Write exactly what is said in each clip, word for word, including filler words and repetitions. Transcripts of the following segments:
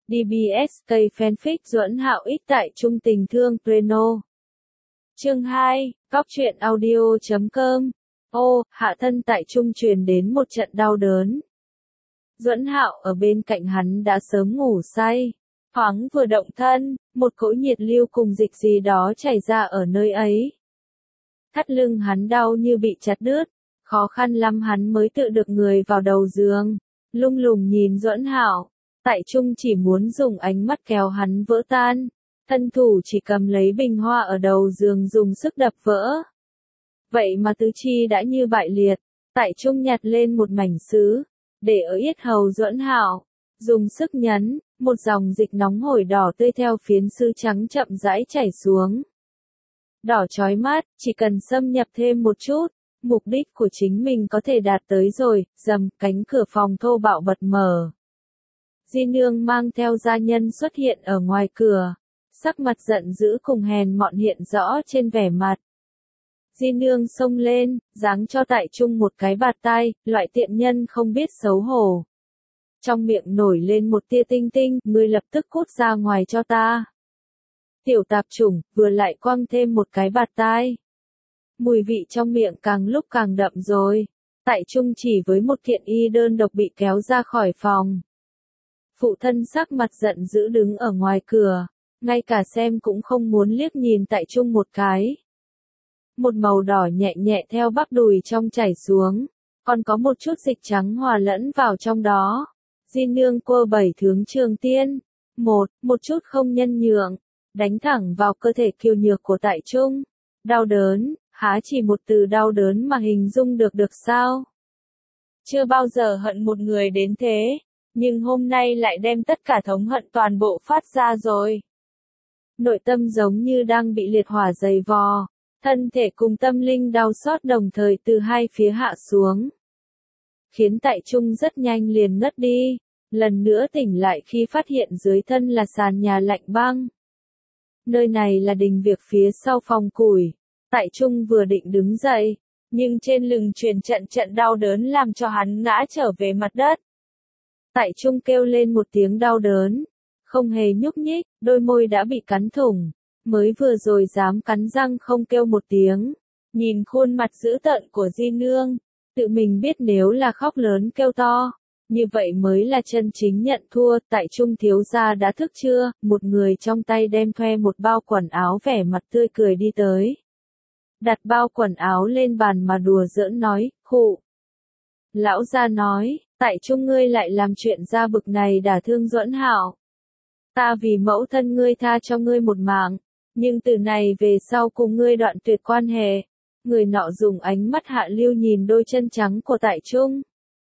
đê bê ét K fanfic Duẫn Hạo X tại Trung Tình Thương Preno. Chương hai, Góc truyện audio chấm com. Ô, hạ thân tại Trung truyền đến một trận đau đớn. Duẫn Hạo ở bên cạnh hắn đã sớm ngủ say. Thoáng vừa động thân, một cỗ nhiệt lưu cùng dịch gì đó chảy ra ở nơi ấy. Thắt lưng hắn đau như bị chặt đứt, khó khăn lắm hắn mới tự được người vào đầu giường. Lung lùng nhìn Duẫn Hạo, tại Trung chỉ muốn dùng ánh mắt kéo hắn vỡ tan. Thân thủ chỉ cầm lấy bình hoa ở đầu giường dùng sức đập vỡ. Vậy mà tứ chi đã như bại liệt, tại Trung nhặt lên một mảnh sứ, để ở yết hầu Duẫn Hạo, dùng sức nhấn, một dòng dịch nóng hổi đỏ tươi theo phiến sứ trắng chậm rãi chảy xuống. Đỏ chói mắt, chỉ cần xâm nhập thêm một chút, mục đích của chính mình có thể đạt tới rồi. Rầm, cánh cửa phòng thô bạo bật mở. Di Nương mang theo gia nhân xuất hiện ở ngoài cửa, sắc mặt giận dữ cùng hèn mọn hiện rõ trên vẻ mặt. Di Nương xông lên, giáng cho tại Trung một cái bạt tai, loại tiện nhân không biết xấu hổ. Trong miệng nổi lên một tia tinh tinh, ngươi lập tức cút ra ngoài cho ta. Tiểu tạp chủng, vừa lại quăng thêm một cái bạt tai. Mùi vị trong miệng càng lúc càng đậm rồi. Tại Trung chỉ với một kiện y đơn độc bị kéo ra khỏi phòng. Phụ thân sắc mặt giận dữ đứng ở ngoài cửa, ngay cả xem cũng không muốn liếc nhìn tại Trung một cái. Một màu đỏ nhẹ nhẹ theo bắp đùi trong chảy xuống, còn có một chút dịch trắng hòa lẫn vào trong đó. Di Nương quơ bảy thướng trường tiên, một, một chút không nhân nhượng, đánh thẳng vào cơ thể kiêu nhược của tại Trung. Đau đớn, há chỉ một từ đau đớn mà hình dung được được sao? Chưa bao giờ hận một người đến thế, nhưng hôm nay lại đem tất cả thống hận toàn bộ phát ra rồi. Nội tâm giống như đang bị liệt hỏa dày vò, thân thể cùng tâm linh đau xót đồng thời từ hai phía hạ xuống. Khiến tại Trung rất nhanh liền ngất đi, lần nữa tỉnh lại khi phát hiện dưới thân là sàn nhà lạnh băng. Nơi này là đình việc phía sau phòng củi. Tại Trung vừa định đứng dậy, nhưng trên lưng truyền trận trận đau đớn làm cho hắn ngã trở về mặt đất. Tại Trung kêu lên một tiếng đau đớn, không hề nhúc nhích, đôi môi đã bị cắn thủng, mới vừa rồi dám cắn răng không kêu một tiếng. Nhìn khuôn mặt dữ tợn của Di Nương, tự mình biết nếu là khóc lớn kêu to, như vậy mới là chân chính nhận thua. Tại Trung thiếu gia đã thức chưa? Một người trong tay đem thuê một bao quần áo vẻ mặt tươi cười đi tới. Đặt bao quần áo lên bàn mà đùa giỡn nói, khụ. Lão gia nói, tại Trung ngươi lại làm chuyện ra bực này đả thương Duẫn Hạo. Ta vì mẫu thân ngươi tha cho ngươi một mạng, nhưng từ này về sau cùng ngươi đoạn tuyệt quan hệ. Người nọ dùng ánh mắt hạ lưu nhìn đôi chân trắng của tại Trung.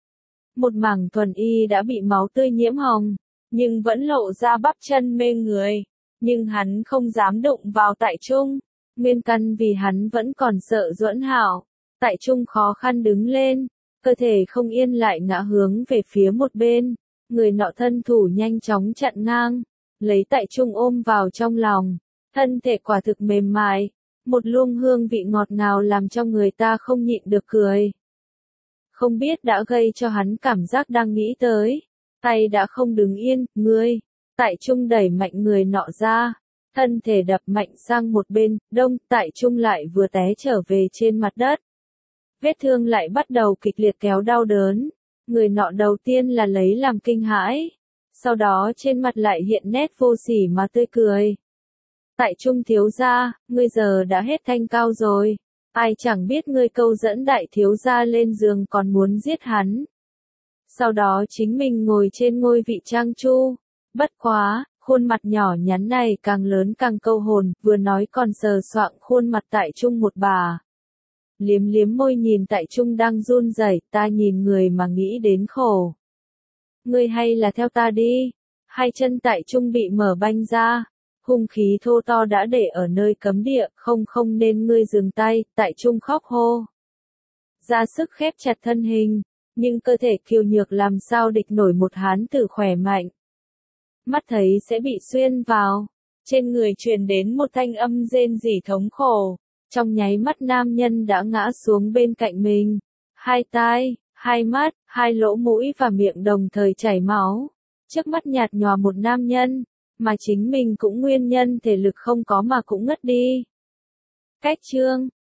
Một mảng thuần y đã bị máu tươi nhiễm hồng, nhưng vẫn lộ ra bắp chân mê người. Nhưng hắn không dám đụng vào tại Trung. Nguyên căn vì hắn vẫn còn sợ Duẫn Hạo. Tại Trung khó khăn đứng lên, cơ thể không yên lại ngã hướng về phía một bên. Người nọ thân thủ nhanh chóng chặn ngang, lấy tại Trung ôm vào trong lòng. Thân thể quả thực mềm mại, một luồng hương vị ngọt ngào làm cho người ta không nhịn được cười. Không biết đã gây cho hắn cảm giác đang nghĩ tới. Tay đã không đứng yên, ngươi. Tại Trung đẩy mạnh người nọ ra. Thân thể đập mạnh sang một bên, đông, tại Trung lại vừa té trở về trên mặt đất. Vết thương lại bắt đầu kịch liệt kéo đau đớn. Người nọ đầu tiên là lấy làm kinh hãi. Sau đó trên mặt lại hiện nét vô sỉ mà tươi cười. Tại Trung thiếu gia, ngươi giờ đã hết thanh cao rồi. Ai chẳng biết ngươi câu dẫn đại thiếu gia lên giường còn muốn giết hắn. Sau đó chính mình ngồi trên ngôi vị trang chu. Bất quá, khuôn mặt nhỏ nhắn này càng lớn càng câu hồn, vừa nói còn sờ soạng khuôn mặt tại Trung một bà. Liếm liếm môi nhìn tại Trung đang run rẩy, ta nhìn người mà nghĩ đến khổ. Ngươi hay là theo ta đi. Hai chân tại Trung bị mở banh ra. Hung khí thô to đã để ở nơi cấm địa, không không nên ngươi dừng tay. Tại Trung khóc hô. Ra sức khép chặt thân hình, nhưng cơ thể kiêu nhược làm sao địch nổi một hán tử khỏe mạnh. Mắt thấy sẽ bị xuyên vào, trên người truyền đến một thanh âm rên rỉ thống khổ. Trong nháy mắt nam nhân đã ngã xuống bên cạnh mình. Hai tai, hai mắt, hai lỗ mũi và miệng đồng thời chảy máu. trước mắt nhạt nhòa một nam nhân, mà chính mình cũng nguyên nhân thể lực không có mà cũng ngất đi. Cách chương